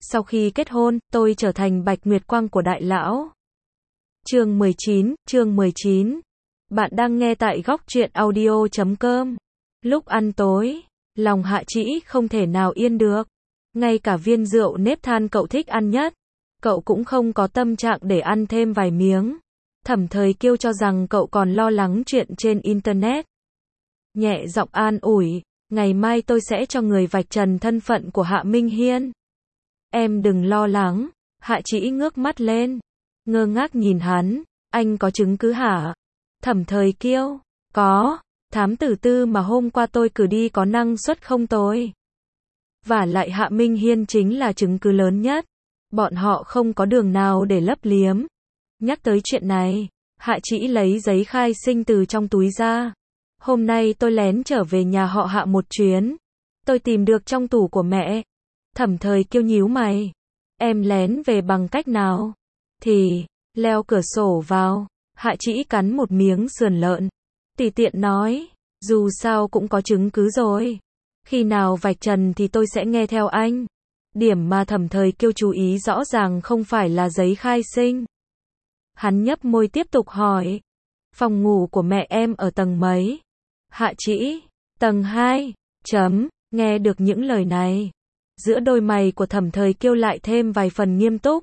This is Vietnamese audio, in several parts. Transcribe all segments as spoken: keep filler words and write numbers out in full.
Sau khi kết hôn, tôi trở thành Bạch Nguyệt Quang của đại lão. Chương mười chín, chương mười chín. Bạn đang nghe tại góc truyện audio chấm com. Lúc ăn tối, lòng Hạ Trĩ không thể nào yên được. Ngay cả viên rượu nếp than cậu thích ăn nhất, cậu cũng không có tâm trạng để ăn thêm vài miếng. Thẩm Thời Kiêu cho rằng cậu còn lo lắng chuyện trên internet. Nhẹ giọng an ủi, ngày mai tôi sẽ cho người vạch trần thân phận của Hạ Minh Hiên. Em đừng lo lắng. Hạ Trĩ ngước mắt lên, ngơ ngác nhìn hắn, anh có chứng cứ hả? Thẩm Thời Kiêu, có, thám tử tư mà hôm qua tôi cử đi có năng suất không tồi. Vả lại Hạ Minh Hiên chính là chứng cứ lớn nhất, bọn họ không có đường nào để lấp liếm. Nhắc tới chuyện này, Hạ Trĩ lấy giấy khai sinh từ trong túi ra. Hôm nay tôi lén trở về nhà họ Hạ một chuyến, tôi tìm được trong tủ của mẹ. Thẩm Thời Kiêu nhíu mày, em lén về bằng cách nào? Thì, leo cửa sổ vào. Hạ Trĩ cắn một miếng sườn lợn, tùy tiện nói, dù sao cũng có chứng cứ rồi. Khi nào vạch trần thì tôi sẽ nghe theo anh. Điểm mà Thẩm Thời Kiêu chú ý rõ ràng không phải là giấy khai sinh. Hắn nhấp môi tiếp tục hỏi, phòng ngủ của mẹ em ở tầng mấy? Hạ Trĩ, tầng hai, chấm, nghe được những lời này. Giữa đôi mày của Thẩm Thời Kiêu lại thêm vài phần nghiêm túc.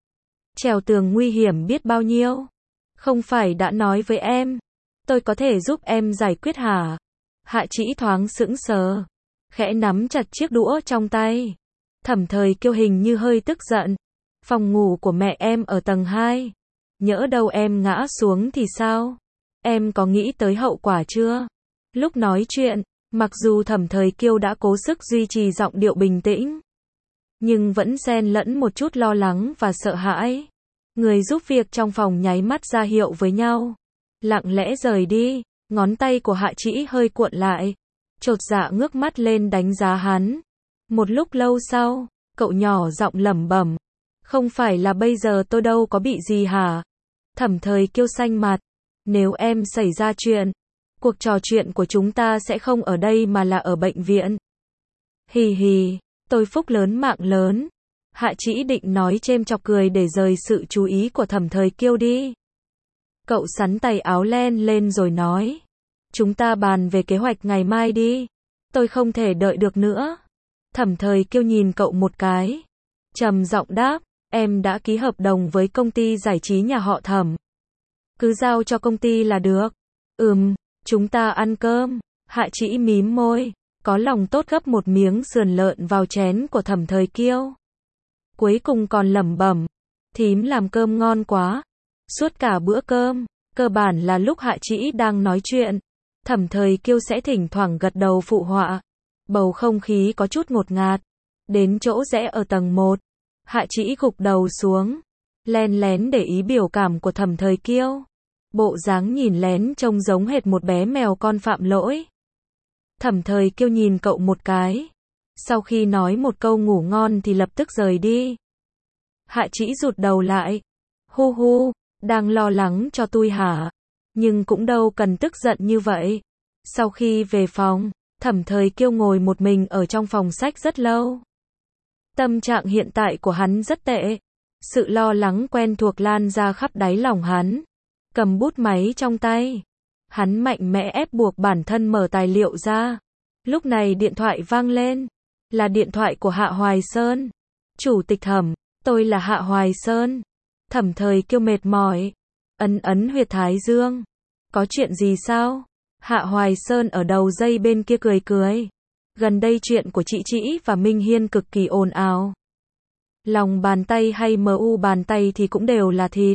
Trèo tường nguy hiểm biết bao nhiêu. Không phải đã nói với em, tôi có thể giúp em giải quyết hả? Hạ Trĩ thoáng sững sờ, khẽ nắm chặt chiếc đũa trong tay. Thẩm Thời Kiêu hình như hơi tức giận. Phòng ngủ của mẹ em ở tầng hai. Nhỡ đâu em ngã xuống thì sao? Em có nghĩ tới hậu quả chưa? Lúc nói chuyện, mặc dù Thẩm Thời Kiêu đã cố sức duy trì giọng điệu bình tĩnh, nhưng vẫn xen lẫn một chút lo lắng và sợ hãi. Người giúp việc trong phòng nháy mắt ra hiệu với nhau, lặng lẽ rời đi. Ngón tay của Hạ Trĩ hơi cuộn lại, chột dạ ngước mắt lên đánh giá hắn. Một lúc lâu sau, cậu nhỏ giọng lẩm bẩm, không phải là bây giờ tôi đâu có bị gì hả? Thẩm Thời Kiêu xanh mặt, nếu em xảy ra chuyện, cuộc trò chuyện của chúng ta sẽ không ở đây mà là ở bệnh viện. Hì hì, tôi phúc lớn mạng lớn. Hạ Trĩ định nói chêm chọc cười để rời sự chú ý của Thẩm Thời Kiêu đi. Cậu xắn tay áo len lên rồi nói, chúng ta bàn về kế hoạch ngày mai đi. Tôi không thể đợi được nữa. Thẩm Thời Kiêu nhìn cậu một cái, trầm giọng đáp, em đã ký hợp đồng với công ty giải trí nhà họ Thẩm. Cứ giao cho công ty là được. Ừm, chúng ta ăn cơm. Hạ Trĩ mím môi, có lòng tốt gấp một miếng sườn lợn vào chén của Thẩm Thời Kiêu. Cuối cùng còn lẩm bẩm, thím làm cơm ngon quá. Suốt cả bữa cơm, cơ bản là lúc Hạ Trĩ đang nói chuyện, Thẩm Thời Kiêu sẽ thỉnh thoảng gật đầu phụ họa. Bầu không khí có chút ngột ngạt. Đến chỗ rẽ ở tầng một, Hạ Trĩ gục đầu xuống, len lén để ý biểu cảm của Thẩm Thời Kiêu. Bộ dáng nhìn lén trông giống hệt một bé mèo con phạm lỗi. Thẩm Thời Kiêu nhìn cậu một cái, sau khi nói một câu ngủ ngon thì lập tức rời đi. Hạ Trĩ rụt đầu lại, hu hu, đang lo lắng cho tôi hả? Nhưng cũng đâu cần tức giận như vậy. Sau khi về phòng, Thẩm Thời Kiêu ngồi một mình ở trong phòng sách rất lâu. Tâm trạng hiện tại của hắn rất tệ. Sự lo lắng quen thuộc lan ra khắp đáy lòng hắn. Cầm bút máy trong tay, hắn mạnh mẽ ép buộc bản thân mở tài liệu ra. Lúc này điện thoại vang lên, là điện thoại của Hạ Hoài Sơn. Chủ tịch Thẩm, tôi là Hạ Hoài Sơn. Thẩm Thời Kiêu mệt mỏi, ấn ấn huyệt thái dương. Có chuyện gì sao? Hạ Hoài Sơn ở đầu dây bên kia cười cười. Gần đây chuyện của chị Trĩ và Minh Hiên cực kỳ ồn ào. Lòng bàn tay hay mu bàn tay thì cũng đều là thịt.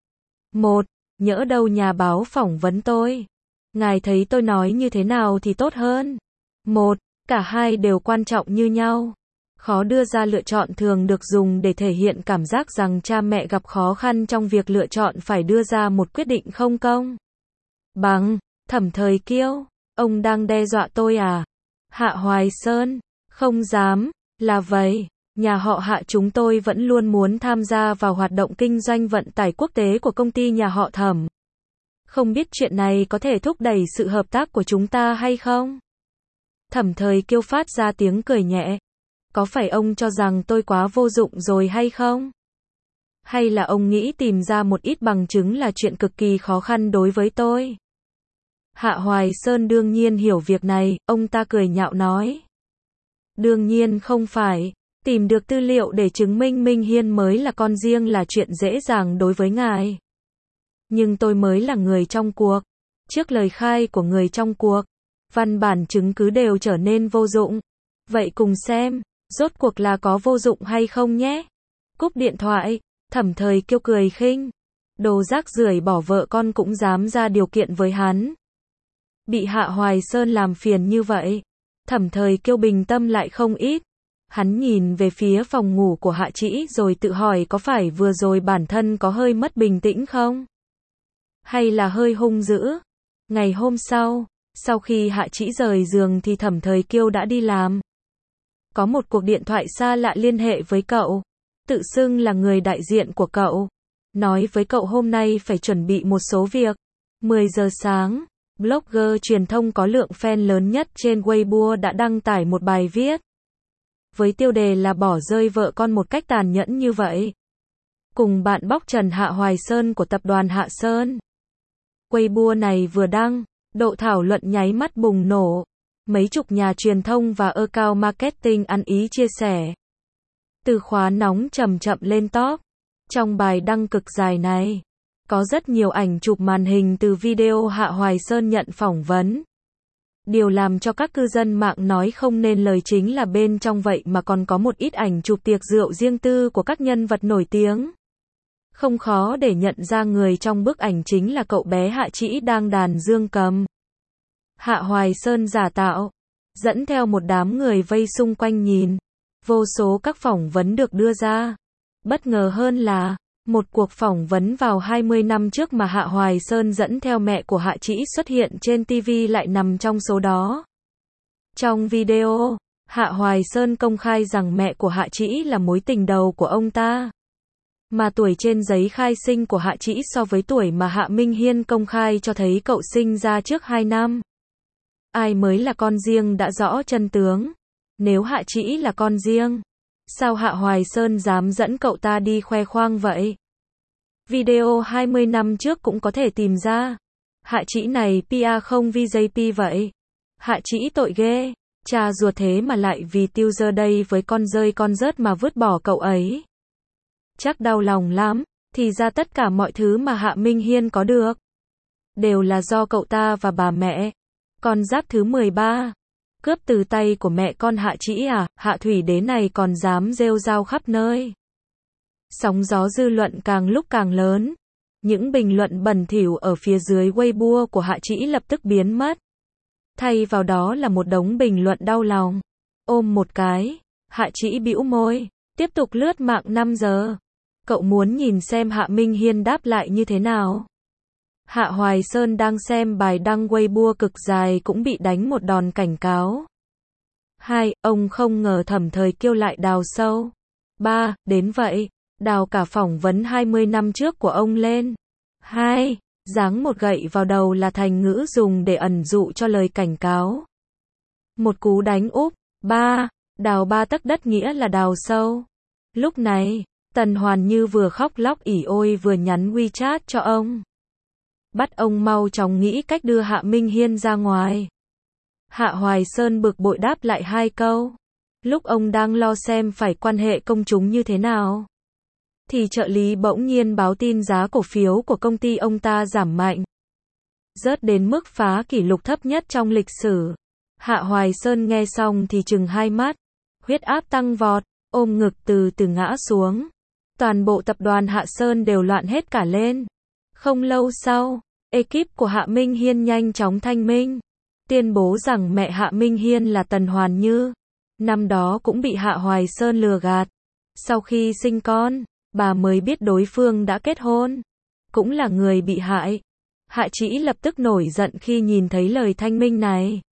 Một, nhỡ đâu nhà báo phỏng vấn tôi. Ngài thấy tôi nói như thế nào thì tốt hơn? Một, cả hai đều quan trọng như nhau. Khó đưa ra lựa chọn thường được dùng để thể hiện cảm giác rằng cha mẹ gặp khó khăn trong việc lựa chọn phải đưa ra một quyết định không công bằng. Thẩm Thời Kiêu, ông đang đe dọa tôi à? Hạ Hoài Sơn, không dám, là vậy. Nhà họ Hạ chúng tôi vẫn luôn muốn tham gia vào hoạt động kinh doanh vận tải quốc tế của công ty nhà họ Thẩm. Không biết chuyện này có thể thúc đẩy sự hợp tác của chúng ta hay không? Thẩm Thời Kiêu phát ra tiếng cười nhẹ. Có phải ông cho rằng tôi quá vô dụng rồi hay không? Hay là ông nghĩ tìm ra một ít bằng chứng là chuyện cực kỳ khó khăn đối với tôi? Hạ Hoài Sơn đương nhiên hiểu việc này, ông ta cười nhạo nói. Đương nhiên không phải, tìm được tư liệu để chứng minh Minh Hiên mới là con riêng là chuyện dễ dàng đối với ngài. Nhưng tôi mới là người trong cuộc. Trước lời khai của người trong cuộc, văn bản chứng cứ đều trở nên vô dụng. Vậy cùng xem, rốt cuộc là có vô dụng hay không nhé? Cúp điện thoại, Thẩm Thời Kiêu cười khinh. Đồ rác rưởi bỏ vợ con cũng dám ra điều kiện với hắn. Bị Hạ Hoài Sơn làm phiền như vậy, Thẩm Thời Kiêu bình tâm lại không ít. Hắn nhìn về phía phòng ngủ của Hạ Trĩ rồi tự hỏi có phải vừa rồi bản thân có hơi mất bình tĩnh không? Hay là hơi hung dữ? Ngày hôm sau, sau khi Hạ Trĩ rời giường thì Thẩm Thời Kiêu đã đi làm. Có một cuộc điện thoại xa lạ liên hệ với cậu, tự xưng là người đại diện của cậu, nói với cậu hôm nay phải chuẩn bị một số việc. mười giờ sáng, blogger truyền thông có lượng fan lớn nhất trên Weibo đã đăng tải một bài viết với tiêu đề là bỏ rơi vợ con một cách tàn nhẫn như vậy. Cùng bạn bóc trần Hạ Hoài Sơn của tập đoàn Hạ Sơn. Weibo này vừa đăng, độ thảo luận nháy mắt bùng nổ. Mấy chục nhà truyền thông và account marketing ăn ý chia sẻ. Từ khóa nóng chậm chậm lên top. Trong bài đăng cực dài này, có rất nhiều ảnh chụp màn hình từ video Hạ Hoài Sơn nhận phỏng vấn. Điều làm cho các cư dân mạng nói không nên lời chính là bên trong vậy mà còn có một ít ảnh chụp tiệc rượu riêng tư của các nhân vật nổi tiếng. Không khó để nhận ra người trong bức ảnh chính là cậu bé Hạ Trĩ đang đàn dương cầm. Hạ Hoài Sơn giả tạo, dẫn theo một đám người vây xung quanh nhìn. Vô số các phỏng vấn được đưa ra. Bất ngờ hơn là, một cuộc phỏng vấn vào hai mươi năm trước mà Hạ Hoài Sơn dẫn theo mẹ của Hạ Trĩ xuất hiện trên ti vi lại nằm trong số đó. Trong video, Hạ Hoài Sơn công khai rằng mẹ của Hạ Trĩ là mối tình đầu của ông ta. Mà tuổi trên giấy khai sinh của Hạ Trĩ so với tuổi mà Hạ Minh Hiên công khai cho thấy cậu sinh ra trước hai năm. Ai mới là con riêng đã rõ chân tướng. Nếu Hạ Trĩ là con riêng, sao Hạ Hoài Sơn dám dẫn cậu ta đi khoe khoang vậy? Video hai mươi năm trước cũng có thể tìm ra. Hạ Trĩ này pê e không vê gi pê vậy. Hạ Trĩ tội ghê. Cha ruột thế mà lại vì tiêu giờ đây với con rơi con rớt mà vứt bỏ cậu ấy. Chắc đau lòng lắm. Thì ra tất cả mọi thứ mà Hạ Minh Hiên có được đều là do cậu ta và bà mẹ. Con giáp thứ mười ba. Cướp từ tay của mẹ con Hạ Trĩ à? Hạ Thủy Đế này còn dám rêu rao khắp nơi. Sóng gió dư luận càng lúc càng lớn. Những bình luận bẩn thỉu ở phía dưới Weibo của Hạ Trĩ lập tức biến mất. Thay vào đó là một đống bình luận đau lòng. Ôm một cái, Hạ Trĩ bĩu môi, tiếp tục lướt mạng năm giờ. Cậu muốn nhìn xem Hạ Minh Hiên đáp lại như thế nào? Hạ Hoài Sơn đang xem bài đăng Weibo cực dài cũng bị đánh một đòn cảnh cáo. Hai, ông không ngờ Thẩm Thời Kiêu lại đào sâu. Ba, đến vậy, đào cả phỏng vấn hai mươi năm trước của ông lên. Hai, giáng một gậy vào đầu là thành ngữ dùng để ẩn dụ cho lời cảnh cáo. Một cú đánh úp. Ba, đào ba tấc đất nghĩa là đào sâu. Lúc này, Tần Hoàn Như vừa khóc lóc ỉ ôi vừa nhắn WeChat cho ông. Bắt ông mau chóng nghĩ cách đưa Hạ Minh Hiên ra ngoài. Hạ Hoài Sơn bực bội đáp lại hai câu. Lúc ông đang lo xem phải quan hệ công chúng như thế nào, thì trợ lý bỗng nhiên báo tin giá cổ phiếu của công ty ông ta giảm mạnh. Rớt đến mức phá kỷ lục thấp nhất trong lịch sử. Hạ Hoài Sơn nghe xong thì trừng hai mắt. Huyết áp tăng vọt, ôm ngực từ từ ngã xuống. Toàn bộ tập đoàn Hạ Sơn đều loạn hết cả lên. Không lâu sau, ekip của Hạ Minh Hiên nhanh chóng thanh minh, tuyên bố rằng mẹ Hạ Minh Hiên là Tần Hoàn Như. Năm đó cũng bị Hạ Hoài Sơn lừa gạt. Sau khi sinh con, bà mới biết đối phương đã kết hôn. Cũng là người bị hại. Hạ Trĩ lập tức nổi giận khi nhìn thấy lời thanh minh này.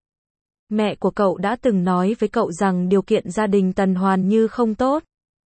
Mẹ của cậu đã từng nói với cậu rằng điều kiện gia đình Tần Hoàn Như không tốt.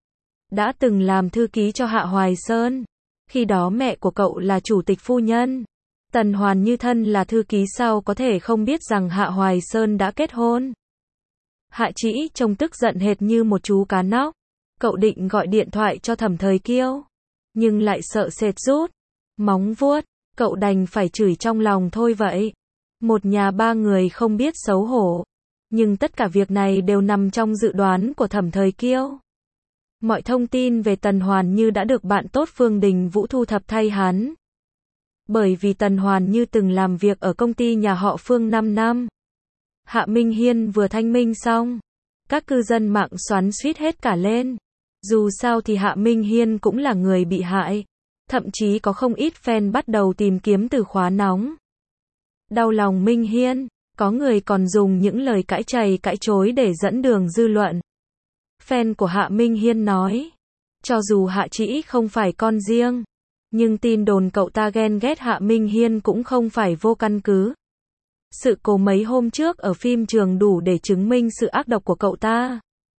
Đã từng làm thư ký cho Hạ Hoài Sơn. Khi đó mẹ của cậu là chủ tịch phu nhân. Tần Hoàn Như thân là thư ký sao có thể không biết rằng Hạ Hoài Sơn đã kết hôn. Hạ Trĩ trông tức giận hệt như một chú cá nóc. Cậu định gọi điện thoại cho Thẩm Thời Kiêu, nhưng lại sợ sệt rút móng vuốt, cậu đành phải chửi trong lòng thôi vậy. Một nhà ba người không biết xấu hổ. Nhưng tất cả việc này đều nằm trong dự đoán của Thẩm Thời Kiêu. Mọi thông tin về Tần Hoàn Như đã được bạn tốt Phương Đình Vũ thu thập thay hắn. Bởi vì Tần Hoàn Như từng làm việc ở công ty nhà họ Phương năm năm. Hạ Minh Hiên vừa thanh minh xong, các cư dân mạng xoắn xuýt hết cả lên. Dù sao thì Hạ Minh Hiên cũng là người bị hại. Thậm chí có không ít fan bắt đầu tìm kiếm từ khóa nóng. Đau lòng Minh Hiên, có người còn dùng những lời cãi chày cãi chối để dẫn đường dư luận. Fan của Hạ Minh Hiên nói, cho dù Hạ Trĩ không phải con riêng, nhưng tin đồn cậu ta ghen ghét Hạ Minh Hiên cũng không phải vô căn cứ. Sự cố mấy hôm trước ở phim trường đủ để chứng minh sự ác độc của cậu ta.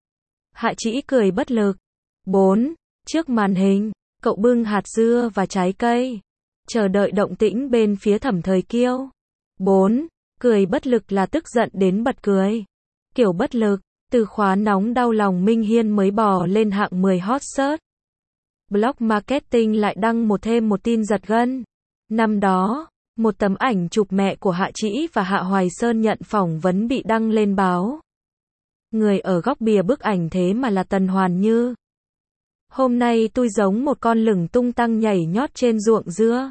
Hạ Trĩ cười bất lực. bốn. Trước màn hình, cậu bưng hạt dưa và trái cây, chờ đợi động tĩnh bên phía Thẩm Thời Kiêu. bốn. Cười bất lực là tức giận đến bật cười. Kiểu bất lực, từ khóa nóng đau lòng Minh Hiên mới bò lên hạng mười hot search. Blog Marketing lại đăng một thêm một tin giật gân. Năm đó, một tấm ảnh chụp mẹ của Hạ Trĩ và Hạ Hoài Sơn nhận phỏng vấn bị đăng lên báo. Người ở góc bìa bức ảnh thế mà là Tần Hoàn Như. Hôm nay tôi giống một con lửng tung tăng nhảy nhót trên ruộng dưa.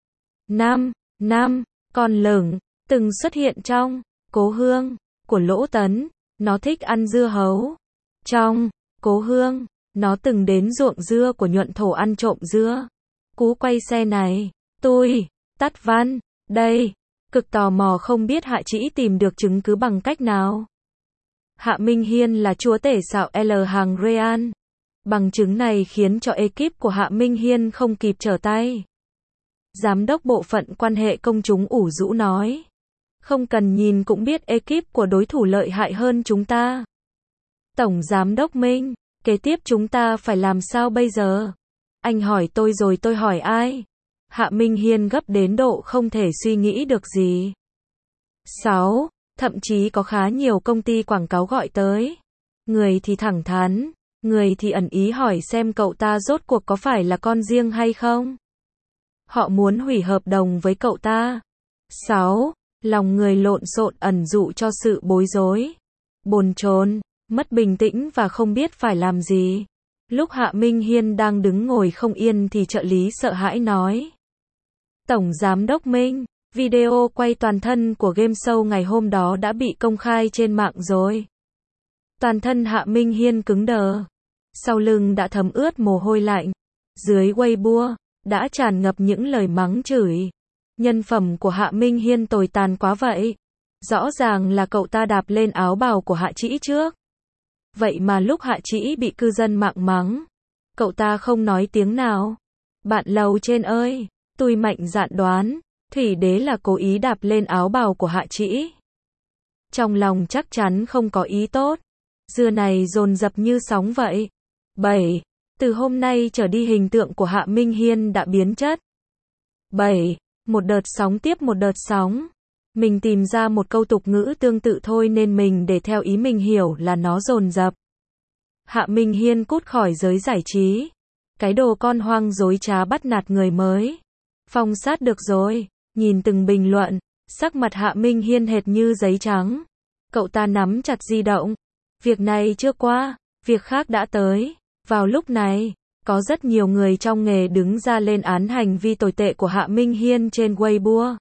năm. năm. Con lửng, từng xuất hiện trong Cố Hương của Lỗ Tấn. Nó thích ăn dưa hấu. Trong Cố Hương, nó từng đến ruộng dưa của Nhuận Thổ ăn trộm dưa. Cú quay xe này, tôi, tắt văn, đây, cực tò mò không biết Hạ Trĩ tìm được chứng cứ bằng cách nào. Hạ Minh Hiên là chúa tể xạo L hàng Real. Bằng chứng này khiến cho ekip của Hạ Minh Hiên không kịp trở tay. Giám đốc bộ phận quan hệ công chúng ủ rũ nói. Không cần nhìn cũng biết ekip của đối thủ lợi hại hơn chúng ta. Tổng giám đốc Minh, kế tiếp chúng ta phải làm sao bây giờ? Anh hỏi tôi rồi tôi hỏi ai? Hạ Minh Hiên gấp đến độ không thể suy nghĩ được gì. sáu. Thậm chí có khá nhiều công ty quảng cáo gọi tới. Người thì thẳng thắn, người thì ẩn ý hỏi xem cậu ta rốt cuộc có phải là con riêng hay không. Họ muốn hủy hợp đồng với cậu ta. sáu. Lòng người lộn xộn ẩn dụ cho sự bối rối, bồn chồn, mất bình tĩnh và không biết phải làm gì. Lúc Hạ Minh Hiên đang đứng ngồi không yên thì trợ lý sợ hãi nói. Tổng giám đốc Minh, video quay toàn thân của game show ngày hôm đó đã bị công khai trên mạng rồi. Toàn thân Hạ Minh Hiên cứng đờ. Sau lưng đã thấm ướt mồ hôi lạnh. Dưới Weibo, đã tràn ngập những lời mắng chửi. Nhân phẩm của Hạ Minh Hiên tồi tàn quá vậy. Rõ ràng là cậu ta đạp lên áo bào của Hạ Trĩ trước. Vậy mà lúc Hạ Trĩ bị cư dân mạng mắng, cậu ta không nói tiếng nào. Bạn lầu trên ơi, tôi mạnh dạn đoán, Thủy Đế là cố ý đạp lên áo bào của Hạ Trĩ. Trong lòng chắc chắn không có ý tốt. Dưa này dồn dập như sóng vậy. bảy. Từ hôm nay trở đi hình tượng của Hạ Minh Hiên đã biến chất. bảy. Một đợt sóng tiếp một đợt sóng. Mình tìm ra một câu tục ngữ tương tự thôi nên mình để theo ý mình hiểu là nó dồn dập. Hạ Minh Hiên cút khỏi giới giải trí. Cái đồ con hoang dối trá bắt nạt người mới. Phong sát được rồi. Nhìn từng bình luận, sắc mặt Hạ Minh Hiên hệt như giấy trắng. Cậu ta nắm chặt di động. Việc này chưa qua, việc khác đã tới. Vào lúc này, có rất nhiều người trong nghề đứng ra lên án hành vi tồi tệ của Hạ Minh Hiên trên Weibo.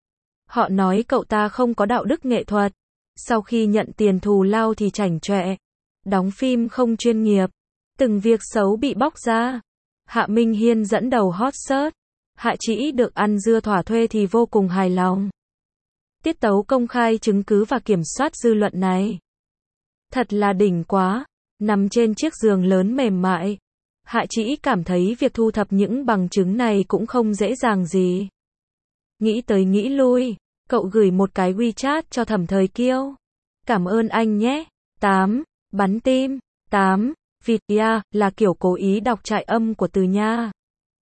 Họ nói cậu ta không có đạo đức nghệ thuật. Sau khi nhận tiền thù lao thì chảnh chọe. Đóng phim không chuyên nghiệp. Từng việc xấu bị bóc ra. Hạ Minh Hiên dẫn đầu hot search. Hạ Trĩ được ăn dưa thỏa thuê thì vô cùng hài lòng. Tiết tấu công khai chứng cứ và kiểm soát dư luận này. Thật là đỉnh quá. Nằm trên chiếc giường lớn mềm mại. Hạ Trĩ cảm thấy việc thu thập những bằng chứng này cũng không dễ dàng gì. Nghĩ tới nghĩ lui, cậu gửi một cái WeChat cho Thẩm Thời Kiêu. Cảm ơn anh nhé. tám. Bắn tim. tám. Vịt ya là kiểu cố ý đọc trại âm của từ nha.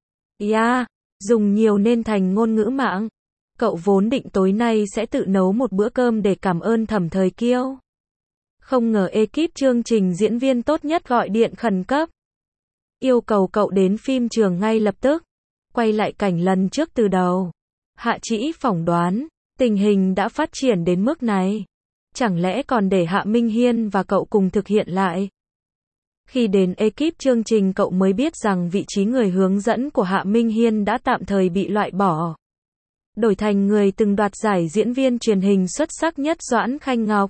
Ya, dùng nhiều nên thành ngôn ngữ mạng. Cậu vốn định tối nay sẽ tự nấu một bữa cơm để cảm ơn Thẩm Thời Kiêu. Không ngờ ekip chương trình diễn viên tốt nhất gọi điện khẩn cấp. Yêu cầu cậu đến phim trường ngay lập tức. Quay lại cảnh lần trước từ đầu. Hạ Trĩ phỏng đoán, tình hình đã phát triển đến mức này. Chẳng lẽ còn để Hạ Minh Hiên và cậu cùng thực hiện lại? Khi đến ekip chương trình cậu mới biết rằng vị trí người hướng dẫn của Hạ Minh Hiên đã tạm thời bị loại bỏ. Đổi thành người từng đoạt giải diễn viên truyền hình xuất sắc nhất Doãn Khanh Ngọc.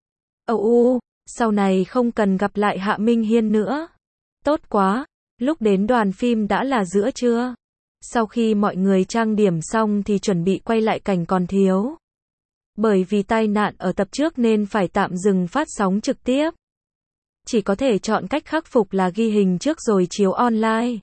Âu u, sau này không cần gặp lại Hạ Minh Hiên nữa. Tốt quá, lúc đến đoàn phim đã là giữa trưa. Sau khi mọi người trang điểm xong thì chuẩn bị quay lại cảnh còn thiếu. Bởi vì tai nạn ở tập trước nên phải tạm dừng phát sóng trực tiếp. Chỉ có thể chọn cách khắc phục là ghi hình trước rồi chiếu online.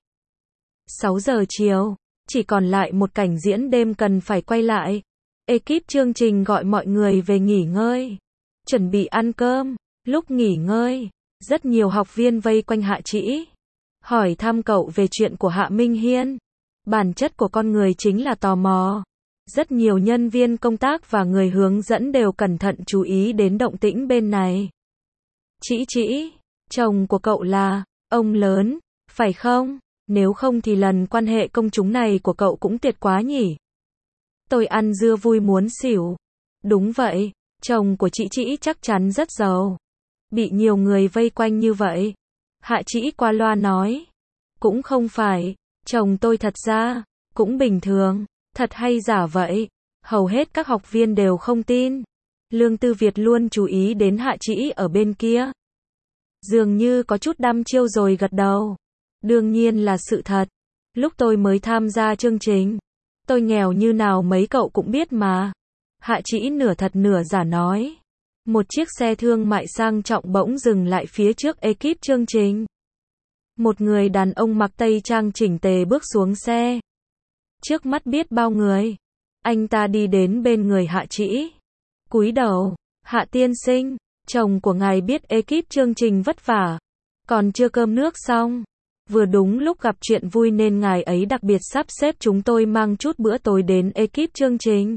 sáu giờ chiều, chỉ còn lại một cảnh diễn đêm cần phải quay lại. Ekip chương trình gọi mọi người về nghỉ ngơi. Chuẩn bị ăn cơm. Lúc nghỉ ngơi, rất nhiều học viên vây quanh Hạ Trĩ. Hỏi thăm cậu về chuyện của Hạ Minh Hiên. Bản chất của con người chính là tò mò. Rất nhiều nhân viên công tác và người hướng dẫn đều cẩn thận chú ý đến động tĩnh bên này. Trĩ Trĩ, chồng của cậu là ông lớn, phải không? Nếu không thì lần quan hệ công chúng này của cậu cũng tuyệt quá nhỉ. Tôi ăn dưa vui muốn xỉu. Đúng vậy, chồng của Trĩ Trĩ chắc chắn rất giàu. Bị nhiều người vây quanh như vậy. Hạ Trĩ qua loa nói. Cũng không phải, chồng tôi thật ra cũng bình thường. Thật hay giả vậy? Hầu hết các học viên đều không tin. Lương Tư Việt luôn chú ý đến Hạ Trĩ ở bên kia. Dường như có chút đăm chiêu rồi gật đầu. Đương nhiên là sự thật. Lúc tôi mới tham gia chương trình, tôi nghèo như nào mấy cậu cũng biết mà. Hạ Trĩ nửa thật nửa giả nói. Một chiếc xe thương mại sang trọng bỗng dừng lại phía trước ekip chương trình. Một người đàn ông mặc tây trang chỉnh tề bước xuống xe. Trước mắt biết bao người. Anh ta đi đến bên người Hạ Trĩ. Cúi đầu. Hạ tiên sinh, chồng của ngài biết ekip chương trình vất vả. Còn chưa cơm nước xong. Vừa đúng lúc gặp chuyện vui nên ngài ấy đặc biệt sắp xếp chúng tôi mang chút bữa tối đến ekip chương trình.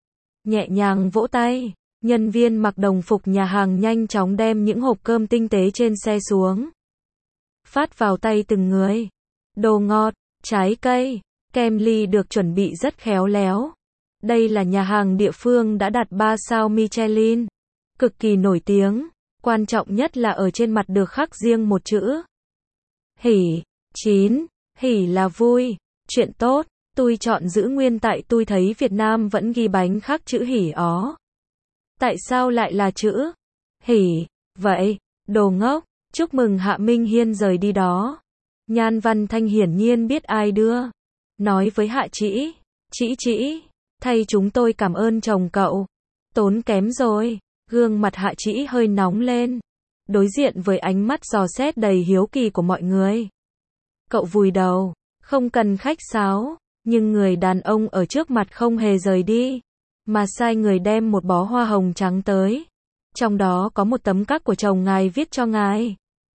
Nhẹ nhàng vỗ tay. Nhân viên mặc đồng phục nhà hàng nhanh chóng đem những hộp cơm tinh tế trên xe xuống. Phát vào tay từng người. Đồ ngọt, trái cây, kem ly được chuẩn bị rất khéo léo. Đây là nhà hàng địa phương đã đạt ba sao Michelin. Cực kỳ nổi tiếng. Quan trọng nhất là ở trên mặt được khắc riêng một chữ. Hỉ. Chín. Hỉ là vui. Chuyện tốt. Tôi chọn giữ nguyên tại tôi thấy Việt Nam vẫn ghi bánh khắc chữ hỉ ó. Tại sao lại là chữ hỉ? Vậy, đồ ngốc. Chúc mừng Hạ Minh Hiên rời đi đó. Nhan Văn Thanh hiển nhiên biết ai đưa. Nói với Hạ Trĩ. Trĩ Trĩ, thay chúng tôi cảm ơn chồng cậu. Tốn kém rồi. Gương mặt Hạ Trĩ hơi nóng lên. Đối diện với ánh mắt dò xét đầy hiếu kỳ của mọi người. Cậu vùi đầu. Không cần khách sáo. Nhưng người đàn ông ở trước mặt không hề rời đi. Mà sai người đem một bó hoa hồng trắng tới. Trong đó có một tấm cắc của chồng ngài viết cho ngài.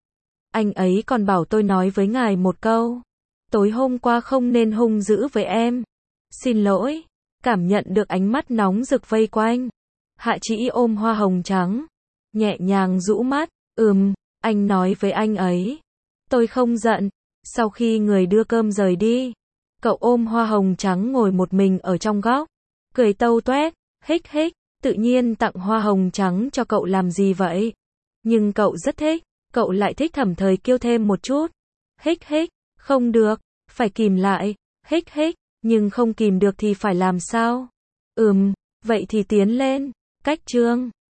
Anh ấy còn bảo tôi nói với ngài một câu. Tối hôm qua không nên hung dữ với em. Xin lỗi. Cảm nhận được ánh mắt nóng rực vây quanh. Hạ Trĩ ôm hoa hồng trắng. Nhẹ nhàng rũ mắt. Ừm, anh nói với anh ấy. Tôi không giận. Sau khi người đưa cơm rời đi. Cậu ôm hoa hồng trắng ngồi một mình ở trong góc. Cười tâu toét. Hích hích. Tự nhiên tặng hoa hồng trắng cho cậu làm gì vậy? Nhưng cậu rất thích. Cậu lại thích thẩm thời kiêu thêm một chút. Hích hích. Không được. Phải kìm lại. Hích hích. Nhưng không kìm được thì phải làm sao? Ừm. Vậy thì tiến lên. Cách chương.